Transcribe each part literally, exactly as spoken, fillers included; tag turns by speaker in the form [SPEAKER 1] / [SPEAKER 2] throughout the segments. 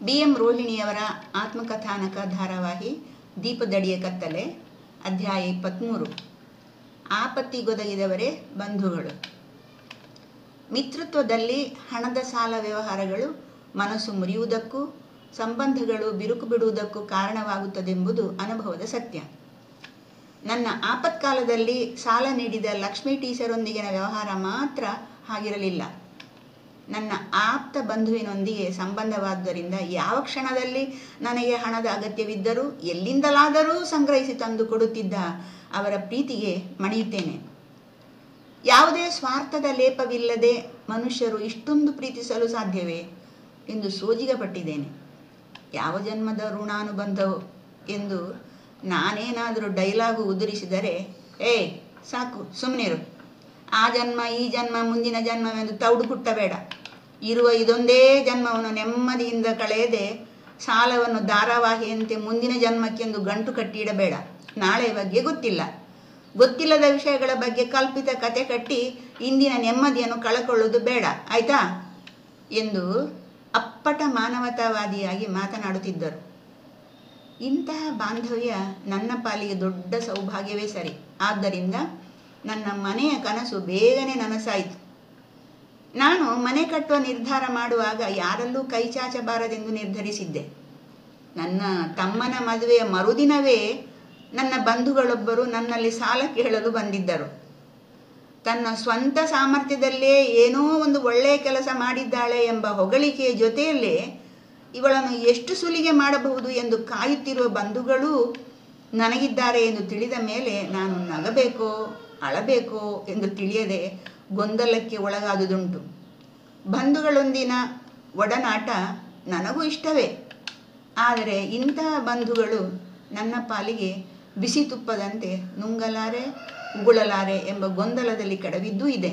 [SPEAKER 1] B M ರೋಹಿಣಿಯವರ ಆತ್ಮಕಥಾನಕ ಧಾರಾವಾಹಿ ದೀಪದಡಿಯ ಕತ್ತಲೆ, ಅಧ್ಯಾಯ ಇಪ್ಪತ್ತ್ಮೂರು. ಆಪತ್ತಿಗೊದಗಿದವರೇ ಬಂಧುಗಳು. ಮಿತ್ರತ್ವದಲ್ಲಿ ಹಣದ ಸಾಲ ವ್ಯವಹಾರಗಳು ಮನಸ್ಸು ಮುರಿಯುವುದಕ್ಕೂ ಸಂಬಂಧಗಳು ಬಿರುಕು ಬಿಡುವುದಕ್ಕೂ ಕಾರಣವಾಗುತ್ತದೆಂಬುದು ಅನುಭವದ ಸತ್ಯ. ನನ್ನ ಆಪತ್ಕಾಲದಲ್ಲಿ ಸಾಲ ನೀಡಿದ ಲಕ್ಷ್ಮೀ ಟೀಚರೊಂದಿಗಿನ ವ್ಯವಹಾರ ಮಾತ್ರ ಹಾಗಿರಲಿಲ್ಲ. ನನ್ನ ಆಪ್ತ ಬಂಧುವಿನೊಂದಿಗೆ ಸಂಬಂಧವಾದ್ದರಿಂದ ಯಾವ ಕ್ಷಣದಲ್ಲಿ ನನಗೆ ಹಣದ ಅಗತ್ಯವಿದ್ದರೂ ಎಲ್ಲಿಂದಲಾದರೂ ಸಂಗ್ರಹಿಸಿ ತಂದು ಕೊಡುತ್ತಿದ್ದ ಅವರ ಪ್ರೀತಿಗೆ ಮಣಿಯುತ್ತೇನೆ. ಯಾವುದೇ ಸ್ವಾರ್ಥದ ಲೇಪವಿಲ್ಲದೆ ಮನುಷ್ಯರು ಇಷ್ಟೊಂದು ಪ್ರೀತಿಸಲು ಸಾಧ್ಯವೇ ಎಂದು ಸೋಜಿಗಪಟ್ಟಿದ್ದೇನೆ. ಯಾವ ಜನ್ಮದ ಋಣಾನುಬಂಧವು ಎಂದು ನಾನೇನಾದರೂ ಡೈಲಾಗು ಉದುರಿಸಿದರೆ, ಏ ಸಾಕು ಸುಮ್ಮನಿರು, ಆ ಜನ್ಮ ಈ ಜನ್ಮ ಮುಂದಿನ ಜನ್ಮವೆಂದು ತೌಡು ಕುಟ್ಟಬೇಡ, ಇರುವ ಇದೊಂದೇ ಜನ್ಮವನ್ನು ನೆಮ್ಮದಿಯಿಂದ ಕಳೆಯದೆ ಸಾಲವನ್ನು ಧಾರಾವಾಹಿಯಂತೆ ಮುಂದಿನ ಜನ್ಮಕ್ಕೆಂದು ಗಂಟು ಕಟ್ಟಿಡಬೇಡ. ನಾಳೆ ಬಗ್ಗೆ ಗೊತ್ತಿಲ್ಲ, ಗೊತ್ತಿಲ್ಲದ ವಿಷಯಗಳ ಬಗ್ಗೆ ಕಲ್ಪಿತ ಕತೆ ಕಟ್ಟಿ ಇಂದಿನ ನೆಮ್ಮದಿಯನ್ನು ಕಳಕೊಳ್ಳುವುದು ಬೇಡ, ಆಯ್ತಾ ಎಂದು ಅಪ್ಪಟ ಮಾನವತಾವಾದಿಯಾಗಿ ಮಾತನಾಡುತ್ತಿದ್ದರು. ಇಂತಹ ಬಾಂಧವ್ಯ ನನ್ನ ಪಾಲಿಗೆ ದೊಡ್ಡ ಸೌಭಾಗ್ಯವೇ ಸರಿ. ಆದ್ದರಿಂದ ನನ್ನ ಮನೆಯ ಕನಸು ಬೇಗನೆ ನನಸಾಯಿತು. ನಾನು ಮನೆ ಕಟ್ಟುವ ನಿರ್ಧಾರ ಮಾಡುವಾಗ ಯಾರಲ್ಲೂ ಕೈ ಚಾಚಬಾರದೆಂದು ನಿರ್ಧರಿಸಿದ್ದೆ. ನನ್ನ ತಮ್ಮನ ಮದುವೆಯ ಮರುದಿನವೇ ನನ್ನ ಬಂಧುಗಳೊಬ್ಬರು ನನ್ನಲ್ಲಿ ಸಾಲ ಕೇಳಲು ಬಂದಿದ್ದರು. ತನ್ನ ಸ್ವಂತ ಸಾಮರ್ಥ್ಯದಲ್ಲೇ ಏನೋ ಒಂದು ಒಳ್ಳೆಯ ಕೆಲಸ ಮಾಡಿದ್ದಾಳೆ ಎಂಬ ಹೊಗಳಿಕೆಯ ಜೊತೆಯಲ್ಲೇ ಇವಳನ್ನು ಎಷ್ಟು ಸುಲಿಗೆ ಮಾಡಬಹುದು ಎಂದು ಕಾಯುತ್ತಿರುವ ಬಂಧುಗಳೂ ನನಗಿದ್ದಾರೆ ಎಂದು ತಿಳಿದ ಮೇಲೆ ನಾನು ನಗಬೇಕೋ ಅಳಬೇಕೋ ಎಂದು ತಿಳಿಯದೆ ಗೊಂದಲಕ್ಕೆ ಒಳಗಾದುದುಂಟು. ಬಂಧುಗಳೊಂದಿನ ಒಡನಾಟ ನನಗೂ ಇಷ್ಟವೇ, ಆದರೆ ಇಂತಹ ಬಂಧುಗಳು ನನ್ನ ಪಾಲಿಗೆ ಬಿಸಿ ತುಪ್ಪದಂತೆ ನುಂಗಲಾರೆ ಉಗುಳಲಾರೆ ಎಂಬ ಗೊಂದಲದಲ್ಲಿ ಕೆಡವಿದ್ದೂ ಇದೆ.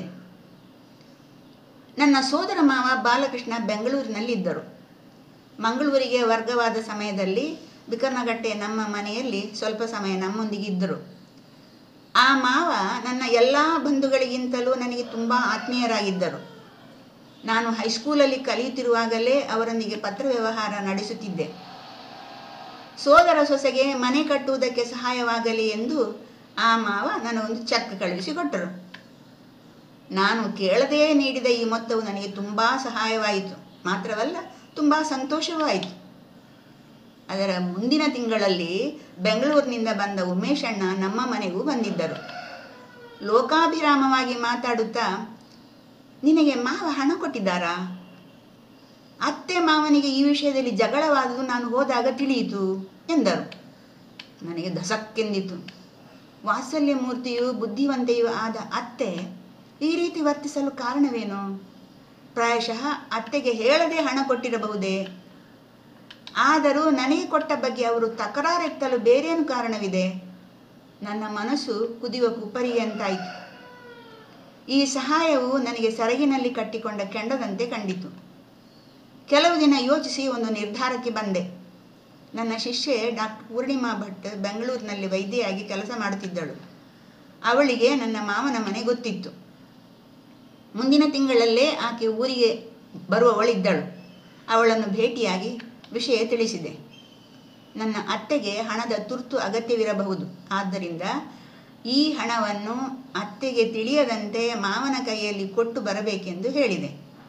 [SPEAKER 1] ನನ್ನ ಸೋದರ ಮಾವ ಬಾಲಕೃಷ್ಣ ಬೆಂಗಳೂರಿನಲ್ಲಿದ್ದರು. ಮಂಗಳೂರಿಗೆ ವರ್ಗವಾದ ಸಮಯದಲ್ಲಿ ಬಿಕರ್ನಗಟ್ಟೆ ನಮ್ಮ ಮನೆಯಲ್ಲಿ ಸ್ವಲ್ಪ ಸಮಯ ನಮ್ಮೊಂದಿಗಿದ್ದರು. ಆ ಮಾವ ನನ್ನ ಎಲ್ಲ ಬಂಧುಗಳಿಗಿಂತಲೂ ನನಗೆ ತುಂಬ ಆತ್ಮೀಯರಾಗಿದ್ದರು. ನಾನು ಹೈಸ್ಕೂಲಲ್ಲಿ ಕಲಿಯುತ್ತಿರುವಾಗಲೇ ಅವರೊಂದಿಗೆ ಪತ್ರ ವ್ಯವಹಾರ ನಡೆಸುತ್ತಿದ್ದೆ. ಸೋದರ ಸೊಸೆಗೆ ಮನೆ ಕಟ್ಟುವುದಕ್ಕೆ ಸಹಾಯವಾಗಲಿ ಎಂದು ಆ ಮಾವ ನನಗೊಂದು ಚೆಕ್ ಕಳುಹಿಸಿಕೊಟ್ಟರು. ನಾನು ಕೇಳದೇ ನೀಡಿದ ಈ ಮೊತ್ತವು ನನಗೆ ತುಂಬ ಸಹಾಯವಾಯಿತು, ಮಾತ್ರವಲ್ಲ ತುಂಬ ಸಂತೋಷವೂ ಆಯಿತು. ಅದರ ಮುಂದಿನ ತಿಂಗಳಲ್ಲಿ ಬೆಂಗಳೂರಿನಿಂದ ಬಂದ ಉಮೇಶ್ ಅಣ್ಣ ನಮ್ಮ ಮನೆಗೂ ಬಂದಿದ್ದರು. ಲೋಕಾಭಿರಾಮವಾಗಿ ಮಾತಾಡುತ್ತಾ, ನಿನಗೆ ಮಾವ ಹಣ ಕೊಟ್ಟಿದ್ದಾರಾ? ಅತ್ತೆ ಮಾವನಿಗೆ ಈ ವಿಷಯದಲ್ಲಿ ಜಗಳವಾದುದು ನಾನು ಹೋದಾಗ ತಿಳಿಯಿತು ಎಂದರು. ನನಗೆ ಧಸಕ್ಕೆಂದಿತು. ವಾತ್ಸಲ್ಯ ಮೂರ್ತಿಯೂ ಬುದ್ಧಿವಂತೆಯೂ ಆದ ಅತ್ತೆ ಈ ರೀತಿ ವರ್ತಿಸಲು ಕಾರಣವೇನು? ಪ್ರಾಯಶಃ ಅತ್ತೆಗೆ ಹೇಳದೆ ಹಣ ಕೊಟ್ಟಿರಬಹುದೇ? ಆದರೂ ನನಗೆ ಕೊಟ್ಟ ಬಗ್ಗೆ ಅವರು ತಕರಾರೆತ್ತಲು ಬೇರೇನು ಕಾರಣವಿದೆ? ನನ್ನ ಮನಸ್ಸು ಕುದಿಯುವ ಕುಪ್ಪರಿಗೆಂತಾಯಿತು. ಈ ಸಹಾಯವು ನನಗೆ ಸೆರಗಿನಲ್ಲಿ ಕಟ್ಟಿಕೊಂಡ ಕೆಂಡದಂತೆ ಕಂಡಿತು. ಕೆಲವು ದಿನ ಯೋಚಿಸಿ ಒಂದು ನಿರ್ಧಾರಕ್ಕೆ ಬಂದೆ. ನನ್ನ ಶಿಷ್ಯೆ ಡಾಕ್ಟರ್ ಪೂರ್ಣಿಮಾ ಭಟ್ ಬೆಂಗಳೂರಿನಲ್ಲಿ ವೈದ್ಯೆಯಾಗಿ ಕೆಲಸ ಮಾಡುತ್ತಿದ್ದಳು. ಅವಳಿಗೆ ನನ್ನ ಮಾವನ ಮನೆ ಗೊತ್ತಿತ್ತು. ಮುಂದಿನ ತಿಂಗಳಲ್ಲೇ ಆಕೆ ಊರಿಗೆ ಬರುವವಳಿದ್ದಳು. ಅವಳನ್ನು ಭೇಟಿಯಾಗಿ ವಿಷಯ ತಿಳಿಸಿದೆ. ನನ್ನ ಅತ್ತೆಗೆ ಹಣದ ತುರ್ತು ಅಗತ್ಯವಿರಬಹುದು, ಆದ್ದರಿಂದ ಈ ಹಣವನ್ನು ಅತ್ತೆಗೆ ತಿಳಿಯದಂತೆ ಮಾವನ ಕೈಯಲ್ಲಿ ಕೊಟ್ಟು ಬರಬೇಕೆಂದು ಹೇಳಿದೆ.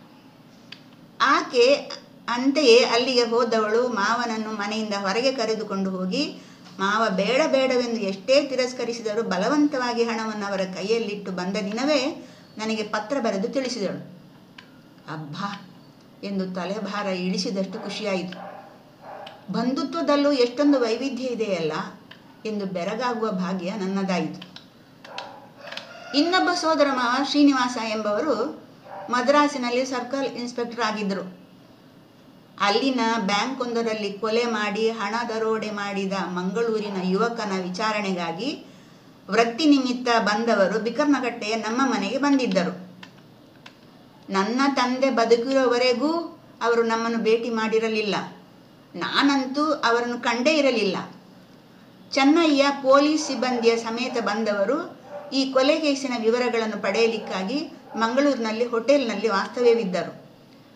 [SPEAKER 1] ಆಕೆ ಅಂತೆಯೇ ಅಲ್ಲಿಗೆ ಹೋದವಳು ಮಾವನನ್ನು ಮನೆಯಿಂದ ಹೊರಗೆ ಕರೆದುಕೊಂಡು ಹೋಗಿ, ಮಾವ ಬೇಡ ಬೇಡವೆಂದು ಎಷ್ಟೇ ತಿರಸ್ಕರಿಸಿದರೂ ಬಲವಂತವಾಗಿ ಹಣವನ್ನು ಅವರ ಕೈಯಲ್ಲಿಟ್ಟು ಬಂದ ದಿನವೇ ನನಗೆ ಪತ್ರ ಬರೆದು ತಿಳಿಸಿದಳು. ಅಬ್ಬಾ ಎಂದು ತಲೆಭಾರ ಇಳಿಸಿದಷ್ಟು ಖುಷಿಯಾಯಿತು. ಬಂಧುತ್ವದಲ್ಲೂ ಎಷ್ಟೊಂದು ವೈವಿಧ್ಯ ಇದೆಯಲ್ಲ ಎಂದು ಬೆರಗಾಗುವ ಭಾಗ್ಯ ನನ್ನದಾಯಿತು. ಇನ್ನೊಬ್ಬ ಸೋದರ ಮಾವ ಶ್ರೀನಿವಾಸ ಎಂಬವರು ಮದ್ರಾಸಿನಲ್ಲಿ ಸರ್ಕಲ್ ಇನ್ಸ್ಪೆಕ್ಟರ್ ಆಗಿದ್ದರು. ಅಲ್ಲಿನ ಬ್ಯಾಂಕ್ ಒಂದರಲ್ಲಿ ಕೊಲೆ ಮಾಡಿ ಹಣ ದರೋಡೆ ಮಾಡಿದ ಮಂಗಳೂರಿನ ಯುವಕನ ವಿಚಾರಣೆಗಾಗಿ ವೃತ್ತಿ ನಿಮಿತ್ತ ಬಂದವರು ಬಿಕರ್ನಗಟ್ಟೆಯ ನಮ್ಮ ಮನೆಗೆ ಬಂದಿದ್ದರು. ನನ್ನ ತಂದೆ ಬದುಕಿರುವವರೆಗೂ ಅವರು ನಮ್ಮನ್ನು ಭೇಟಿ ಮಾಡಿರಲಿಲ್ಲ. ನಾನಂತೂ ಅವರನ್ನು ಕಂಡೇ ಇರಲಿಲ್ಲ. ಚೆನ್ನಯ್ಯ ಪೊಲೀಸ್ ಸಿಬ್ಬಂದಿಯ ಸಮೇತ ಬಂದವರು ಈ ಕೊಲೆ ಕೇಸಿನ ವಿವರಗಳನ್ನು ಪಡೆಯಲಿಕ್ಕಾಗಿ ಮಂಗಳೂರಿನಲ್ಲಿ ಹೋಟೆಲ್ನಲ್ಲಿ ವಾಸ್ತವ್ಯವಿದ್ದರು.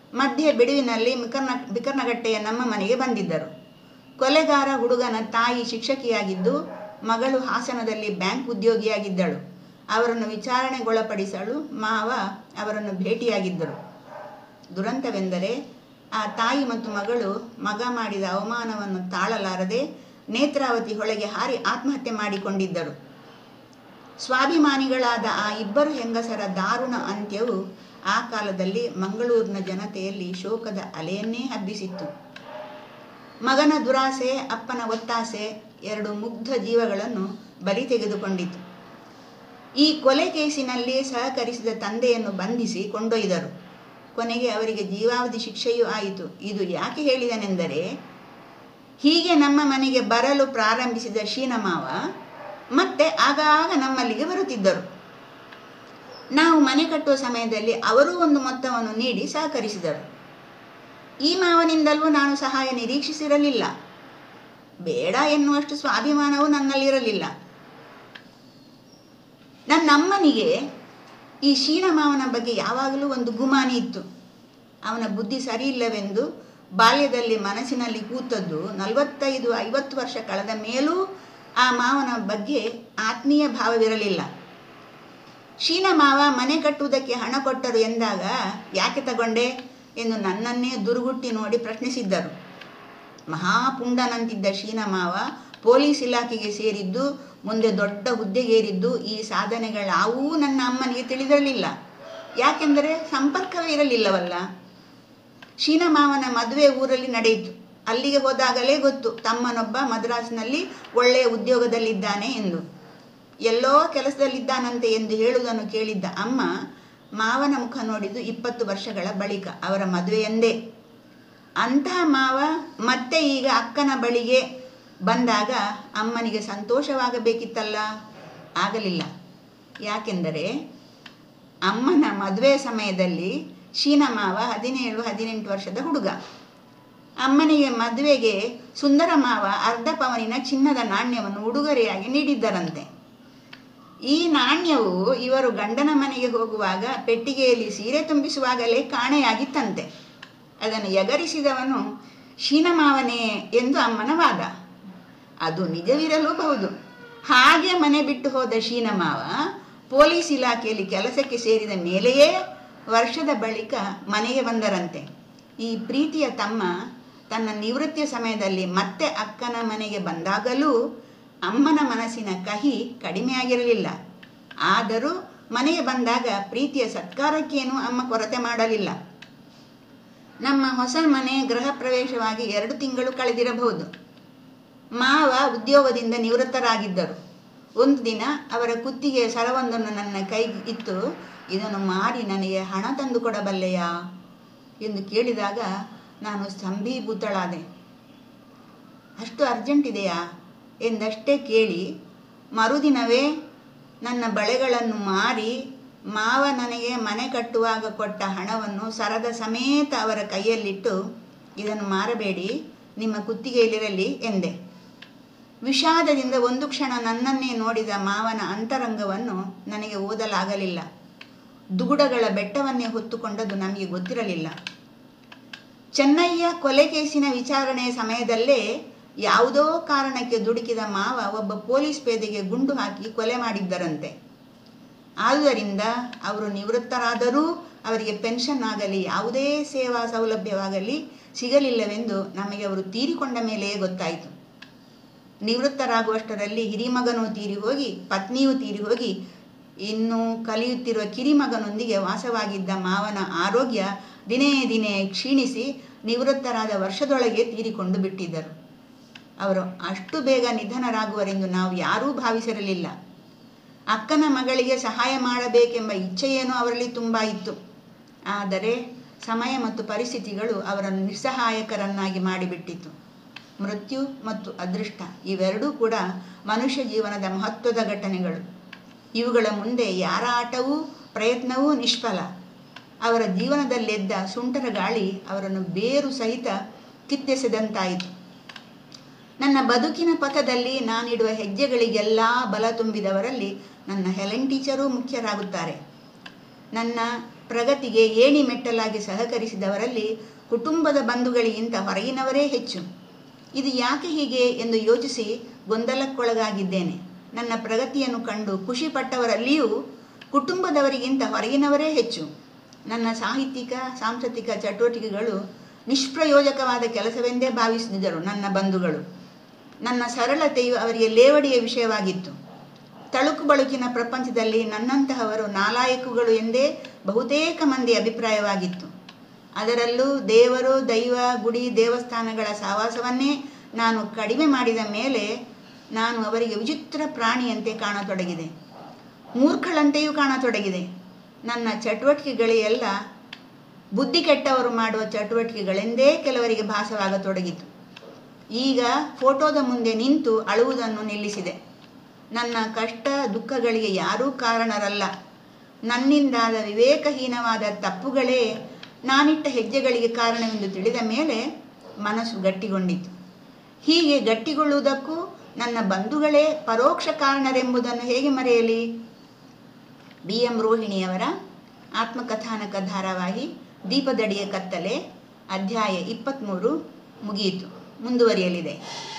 [SPEAKER 1] ಮಧ್ಯೆ ಬಿಡುವಿನಲ್ಲಿ ಬಿಕರ್ನ ಬಿಕರ್ನಗಟ್ಟೆಯ ನಮ್ಮ ಮನೆಗೆ ಬಂದಿದ್ದರು. ಕೊಲೆಗಾರ ಹುಡುಗನ ತಾಯಿ ಶಿಕ್ಷಕಿಯಾಗಿದ್ದು, ಮಗಳು ಹಾಸನದಲ್ಲಿ ಬ್ಯಾಂಕ್ ಉದ್ಯೋಗಿಯಾಗಿದ್ದಳು. ಅವರನ್ನು ವಿಚಾರಣೆಗೊಳಪಡಿಸಲು ಮಾವ ಅವರನ್ನು ಭೇಟಿಯಾಗಿದ್ದರು. ದುರಂತವೆಂದರೆ ಆ ತಾಯಿ ಮತ್ತು ಮಗಳು ಮಗ ಮಾಡಿದ ಅವಮಾನವನ್ನು ತಾಳಲಾರದೆ ನೇತ್ರಾವತಿ ಹೊಳೆಗೆ ಹಾರಿ ಆತ್ಮಹತ್ಯೆ ಮಾಡಿಕೊಂಡಿದ್ದರು. ಸ್ವಾಭಿಮಾನಿಗಳಾದ ಆ ಇಬ್ಬರು ಹೆಂಗಸರ ದಾರುಣ ಅಂತ್ಯವು ಆ ಕಾಲದಲ್ಲಿ ಮಂಗಳೂರಿನ ಜನತೆಯಲ್ಲಿ ಶೋಕದ ಅಲೆಯನ್ನೇ ಹಬ್ಬಿಸಿತ್ತು. ಮಗನ ದುರಾಸೆ, ಅಪ್ಪನ ಒತ್ತಾಸೆ ಎರಡು ಮುಗ್ಧ ಜೀವಗಳನ್ನು ಬಲಿ ತೆಗೆದುಕೊಂಡಿತು. ಈ ಕೊಲೆ ಕೇಸಿನಲ್ಲಿ ಸಹಕರಿಸಿದ ತಂದೆಯನ್ನು ಬಂಧಿಸಿ ಕೊಂಡೊಯ್ದರು. ಕೊನೆಗೆ ಅವರಿಗೆ ಜೀವಾವಧಿ ಶಿಕ್ಷೆಯೂ ಆಯಿತು. ಇದು ಯಾಕೆ ಹೇಳಿದನೆಂದರೆ, ಹೀಗೆ ನಮ್ಮ ಮನೆಗೆ ಬರಲು ಪ್ರಾರಂಭಿಸಿದ ಶೀನಮಾವ ಮತ್ತೆ ಆಗಾಗ ನಮ್ಮಲ್ಲಿಗೆ ಬರುತ್ತಿದ್ದರು. ನಾವು ಮನೆ ಕಟ್ಟುವ ಸಮಯದಲ್ಲಿ ಅವರೂ ಒಂದು ಮೊತ್ತವನ್ನು ನೀಡಿ ಸಹಕರಿಸಿದರು. ಈ ಮಾವನಿಂದಲೂ ನಾನು ಸಹಾಯ ನಿರೀಕ್ಷಿಸಿರಲಿಲ್ಲ. ಬೇಡ ಎನ್ನುವಷ್ಟು ಸ್ವಾಭಿಮಾನವೂ ನನ್ನಲ್ಲಿರಲಿಲ್ಲ. ನನ್ನಮ್ಮನಿಗೆ ಈ ಶೀನಮಾವನ ಬಗ್ಗೆ ಯಾವಾಗಲೂ ಒಂದು ಗುಮಾನಿ ಇತ್ತು. ಅವನ ಬುದ್ಧಿ ಸರಿಯಿಲ್ಲವೆಂದು ಬಾಲ್ಯದಲ್ಲಿ ಮನಸ್ಸಿನಲ್ಲಿ ಕೂತದ್ದು ನಲವತ್ತೈದು ಐವತ್ತು ವರ್ಷ ಕಳೆದ ಮೇಲೂ ಆ ಮಾವನ ಬಗ್ಗೆ ಆತ್ಮೀಯ ಭಾವವಿರಲಿಲ್ಲ. ಶೀನಮಾವ ಮನೆ ಕಟ್ಟುವುದಕ್ಕೆ ಹಣ ಕೊಟ್ಟರು ಎಂದಾಗ ಯಾಕೆ ತಗೊಂಡೆ ಎಂದು ನನ್ನನ್ನೇ ದುರುಗುಟ್ಟಿ ನೋಡಿ ಪ್ರಶ್ನಿಸಿದ್ದರು. ಮಹಾಪುಂಡನಂತಿದ್ದ ಶೀನಮಾವ ಪೊಲೀಸ್ ಇಲಾಖೆಗೆ ಸೇರಿದ್ದು, ಮುಂದೆ ದೊಡ್ಡ ಹುದ್ದೆಗೇರಿದ್ದು ಈ ಸಾಧನೆಗಳಾವೂ ನನ್ನ ಅಮ್ಮನಿಗೆ ತಿಳಿದಿರಲಿಲ್ಲ. ಯಾಕೆಂದರೆ ಸಂಪರ್ಕವೇ ಇರಲಿಲ್ಲವಲ್ಲ. ಶೀನಮಾವನ ಮದುವೆ ಊರಲ್ಲಿ ನಡೆಯಿತು. ಅಲ್ಲಿಗೆ ಹೋದಾಗಲೇ ಗೊತ್ತು ತಮ್ಮನೊಬ್ಬ ಮದ್ರಾಸ್ನಲ್ಲಿ ಒಳ್ಳೆಯ ಉದ್ಯೋಗದಲ್ಲಿದ್ದಾನೆ ಎಂದು. ಎಲ್ಲೋ ಕೆಲಸದಲ್ಲಿದ್ದಾನಂತೆ ಎಂದು ಹೇಳುವುದನ್ನು ಕೇಳಿದ್ದ ಅಮ್ಮ ಮಾವನ ಮುಖ ನೋಡಿದ್ದು ಇಪ್ಪತ್ತು ವರ್ಷಗಳ ಬಳಿಕ, ಅವರ ಮದುವೆಯಂದೇ. ಅಂತಹ ಮಾವ ಮತ್ತೆ ಈಗ ಅಕ್ಕನ ಬಳಿಗೆ ಬಂದಾಗ ಅಮ್ಮನಿಗೆ ಸಂತೋಷವಾಗಬೇಕಿತ್ತಲ್ಲ, ಆಗಲಿಲ್ಲ. ಯಾಕೆಂದರೆ ಅಮ್ಮನ ಮದುವೆ ಸಮಯದಲ್ಲಿ ಶೀನಮಾವ ಹದಿನೇಳು ಹದಿನೆಂಟು ವರ್ಷದ ಹುಡುಗ. ಅಮ್ಮನಿಗೆ ಮದುವೆಗೆ ಸುಂದರ ಮಾವ ಅರ್ಧ ಪವನಿನ ಚಿನ್ನದ ನಾಣ್ಯವನ್ನು ಉಡುಗೊರೆಯಾಗಿ ನೀಡಿದ್ದರಂತೆ. ಈ ನಾಣ್ಯವು ಇವರು ಗಂಡನ ಮನೆಗೆ ಹೋಗುವಾಗ ಪೆಟ್ಟಿಗೆಯಲ್ಲಿ ಸೀರೆ ತುಂಬಿಸುವಾಗಲೇ ಕಾಣೆಯಾಗಿತ್ತಂತೆ. ಅದನ್ನು ಎಗರಿಸಿದವನು ಶೀನಮಾವನೇ ಎಂದು ಅಮ್ಮನ ವಾದ. ಅದು ನಿಜವಿರಲೂಬಹುದು. ಹಾಗೆ ಮನೆ ಬಿಟ್ಟು ಹೋದ ಶೀನಮಾವ ಪೊಲೀಸ್ ಇಲಾಖೆಯಲ್ಲಿ ಕೆಲಸಕ್ಕೆ ಸೇರಿದ ಮೇಲೆಯೇ ವರ್ಷದ ಬಳಿಕ ಮನೆಗೆ ಬಂದರಂತೆ. ಈ ಪ್ರೀತಿಯ ತಮ್ಮ ತನ್ನ ನಿವೃತ್ತಿಯ ಸಮಯದಲ್ಲಿ ಮತ್ತೆ ಅಕ್ಕನ ಮನೆಗೆ ಬಂದಾಗಲೂ ಅಮ್ಮನ ಮನಸ್ಸಿನ ಕಹಿ ಕಡಿಮೆಯಾಗಿರಲಿಲ್ಲ. ಆದರೂ ಮನೆಗೆ ಬಂದಾಗ ಪ್ರೀತಿಯ ಸತ್ಕಾರಕ್ಕೇನೂ ಅಮ್ಮ ಕೊರತೆ ಮಾಡಲಿಲ್ಲ. ನಮ್ಮ ಹೊಸ ಮನೆ ಗೃಹ ಪ್ರವೇಶವಾಗಿ ಎರಡು ತಿಂಗಳು ಕಳೆದಿರಬಹುದು. ಮಾವ ಉದ್ಯೋಗದಿಂದ ನಿವೃತ್ತರಾಗಿದ್ದರು. ಒಂದು ದಿನ ಅವರ ಕುತ್ತಿಗೆಯ ಸರವೊಂದನ್ನು ನನ್ನ ಕೈಗೆ ಇತ್ತು, ಇದನ್ನು ಮಾರಿ ನನಗೆ ಹಣ ತಂದು ಕೊಡಬಲ್ಲೆಯಾ ಎಂದು ಕೇಳಿದಾಗ ನಾನು ಸ್ತಂಭೀಭೂತಳಾದೆ. ಅಷ್ಟು ಅರ್ಜೆಂಟ್ ಇದೆಯಾ ಎಂದಷ್ಟೇ ಕೇಳಿ ಮರುದಿನವೇ ನನ್ನ ಬಳೆಗಳನ್ನು ಮಾರಿ ಮಾವ ನನಗೆ ಮನೆ ಕಟ್ಟುವಾಗ ಕೊಟ್ಟ ಹಣವನ್ನು ಸರದ ಸಮೇತ ಅವರ ಕೈಯಲ್ಲಿಟ್ಟು, ಇದನ್ನು ಮಾರಬೇಡಿ, ನಿಮ್ಮ ಕುತ್ತಿಗೆಯಲ್ಲಿರಲಿ ಎಂದೆ. ವಿಷಾದದಿಂದ ಒಂದು ಕ್ಷಣ ನನ್ನನ್ನೇ ನೋಡಿದ ಮಾವನ ಅಂತರಂಗವನ್ನು ನನಗೆ ಓದಲಾಗಲಿಲ್ಲ. ದುಗುಡಗಳ ಬೆಟ್ಟವನ್ನೇ ಹೊತ್ತುಕೊಂಡದ್ದು ನಮಗೆ ಗೊತ್ತಿರಲಿಲ್ಲ. ಚೆನ್ನಯ್ಯ ಕೊಲೆ ಕೇಸಿನ ವಿಚಾರಣೆಯ ಸಮಯದಲ್ಲೇ ಯಾವುದೋ ಕಾರಣಕ್ಕೆ ದುಡುಕಿದ ಮಾವ ಒಬ್ಬ ಪೊಲೀಸ್ ಪೇದೆಗೆ ಗುಂಡು ಹಾಕಿ ಕೊಲೆ ಮಾಡಿದ್ದರಂತೆ. ಆದುದರಿಂದ ಅವರು ನಿವೃತ್ತರಾದರೂ ಅವರಿಗೆ ಪೆನ್ಷನ್ ಆಗಲಿ ಯಾವುದೇ ಸೇವಾ ಸೌಲಭ್ಯವಾಗಲಿ ಸಿಗಲಿಲ್ಲವೆಂದು ನಮಗೆ ಅವರು ತೀರಿಕೊಂಡ ಮೇಲೆಯೇ ಗೊತ್ತಾಯಿತು. ನಿವೃತ್ತರಾಗುವಷ್ಟರಲ್ಲಿ ಹಿರಿಮಗನೂ ತೀರಿ ಹೋಗಿ ಪತ್ನಿಯೂ ತೀರಿ ಹೋಗಿ ಇನ್ನು ಕಲಿಯುತ್ತಿರುವ ಕಿರಿಮಗನೊಂದಿಗೆ ವಾಸವಾಗಿದ್ದ ಮಾವನ ಆರೋಗ್ಯ ದಿನೇ ದಿನೇ ಕ್ಷೀಣಿಸಿ ನಿವೃತ್ತರಾದ ವರ್ಷದೊಳಗೆ ತೀರಿಕೊಂಡು ಬಿಟ್ಟಿದ್ದರು. ಅವರು ಅಷ್ಟು ಬೇಗ ನಿಧನರಾಗುವರೆಂದು ನಾವು ಯಾರೂ ಭಾವಿಸಿರಲಿಲ್ಲ. ಅಕ್ಕನ ಮಗಳಿಗೆ ಸಹಾಯ ಮಾಡಬೇಕೆಂಬ ಇಚ್ಛೆಯೇನೂ ಅವರಲ್ಲಿ ತುಂಬ ಇತ್ತು. ಆದರೆ ಸಮಯ ಮತ್ತು ಪರಿಸ್ಥಿತಿಗಳು ಅವರನ್ನು ನಿಸ್ಸಹಾಯಕರನ್ನಾಗಿ ಮಾಡಿಬಿಟ್ಟಿತು. ಮೃತ್ಯು ಮತ್ತು ಅದೃಷ್ಟ ಇವೆರಡೂ ಕೂಡ ಮನುಷ್ಯ ಜೀವನದ ಮಹತ್ವದ ಘಟನೆಗಳು. ಇವುಗಳ ಮುಂದೆ ಯಾರ ಆಟವೂ ಪ್ರಯತ್ನವೂ ನಿಷ್ಫಲ. ಅವರ ಜೀವನದಲ್ಲೆದ್ದ ಸುಂಟರ ಗಾಳಿ ಅವರನ್ನು ಬೇರು ಸಹಿತ ಕಿತ್ತೆಸೆದಂತಾಯಿತು. ನನ್ನ ಬದುಕಿನ ಪಥದಲ್ಲಿ ನಾನಿಡುವ ಹೆಜ್ಜೆಗಳಿಗೆಲ್ಲ ಬಲ ತುಂಬಿದವರಲ್ಲಿ ನನ್ನ ಹೆಲೆನ್ ಟೀಚರೂ ಮುಖ್ಯರಾಗುತ್ತಾರೆ. ನನ್ನ ಪ್ರಗತಿಗೆ ಏಣಿ ಮೆಟ್ಟಲಾಗಿ ಸಹಕರಿಸಿದವರಲ್ಲಿ ಕುಟುಂಬದ ಬಂಧುಗಳಿಗಿಂತ ಹೊರಗಿನವರೇ ಹೆಚ್ಚು. ಇದು ಯಾಕೆ ಹೀಗೆ ಎಂದು ಯೋಚಿಸಿ ಗೊಂದಲಕ್ಕೊಳಗಾಗಿದ್ದೇನೆ. ನನ್ನ ಪ್ರಗತಿಯನ್ನು ಕಂಡು ಖುಷಿ ಪಟ್ಟವರಲ್ಲಿಯೂ ಕುಟುಂಬದವರಿಗಿಂತ ಹೊರಗಿನವರೇ ಹೆಚ್ಚು. ನನ್ನ ಸಾಹಿತ್ಯಿಕ ಸಾಂಸ್ಕೃತಿಕ ಚಟುವಟಿಕೆಗಳು ನಿಷ್ಪ್ರಯೋಜಕವಾದ ಕೆಲಸವೆಂದೇ ಭಾವಿಸಿದರು ನನ್ನ ಬಂಧುಗಳು. ನನ್ನ ಸರಳತೆಯು ಅವರಿಗೆ ಲೇವಡಿಯ ವಿಷಯವಾಗಿತ್ತು. ತಳುಕು ಬಳುಕಿನ ಪ್ರಪಂಚದಲ್ಲಿ ನನ್ನಂತಹವರು ನಾಲಾಯಕುಗಳು ಎಂದೇ ಬಹುತೇಕ ಮಂದಿ ಅಭಿಪ್ರಾಯವಾಗಿತ್ತು. ಅದರಲ್ಲೂ ದೇವರು, ದೈವ, ಗುಡಿ, ದೇವಸ್ಥಾನಗಳ ಸಹವಾಸವನ್ನೇ ನಾನು ಕಡಿಮೆ ಮಾಡಿದ ಮೇಲೆ ನಾನು ಅವರಿಗೆ ವಿಚಿತ್ರ ಪ್ರಾಣಿಯಂತೆ ಕಾಣತೊಡಗಿದೆ, ಮೂರ್ಖಳಂತೆಯೂ ಕಾಣತೊಡಗಿದೆ. ನನ್ನ ಚಟುವಟಿಕೆಗಳೆಲ್ಲ ಬುದ್ಧಿ ಕೆಟ್ಟವರು ಮಾಡುವ ಚಟುವಟಿಕೆಗಳೆಂದೇ ಕೆಲವರಿಗೆ ಭಾಸವಾಗತೊಡಗಿತು. ಈಗ ಫೋಟೋದ ಮುಂದೆ ನಿಂತು ಅಳುವುದನ್ನು ನಿಲ್ಲಿಸಿದೆ. ನನ್ನ ಕಷ್ಟ ದುಃಖಗಳಿಗೆ ಯಾರೂ ಕಾರಣರಲ್ಲ. ನನ್ನಿಂದಾದ ವಿವೇಕಹೀನವಾದ ತಪ್ಪುಗಳೇ ನಾನಿಟ್ಟ ಹೆಜ್ಜೆಗಳಿಗೆ ಕಾರಣವೆಂದು ತಿಳಿದ ಮೇಲೆ ಮನಸ್ಸು ಗಟ್ಟಿಗೊಂಡಿತು. ಹೀಗೆ ಗಟ್ಟಿಗೊಳ್ಳುವುದಕ್ಕೂ ನನ್ನ ಬಂಧುಗಳೇ ಪರೋಕ್ಷ ಕಾರಣರೆಂಬುದನ್ನು ಹೇಗೆ ಮರೆಯಲಿ? ಬಿ ಎಂ ರೋಹಿಣಿಯವರ ಆತ್ಮಕಥಾನಕ ಧಾರಾವಾಹಿ ದೀಪದಡಿಯ ಕತ್ತಲೆ ಅಧ್ಯಾಯ ಇಪ್ಪತ್ತ್ಮೂರು ಮುಗಿಯಿತು. ಮುಂದುವರಿಯಲಿದೆ.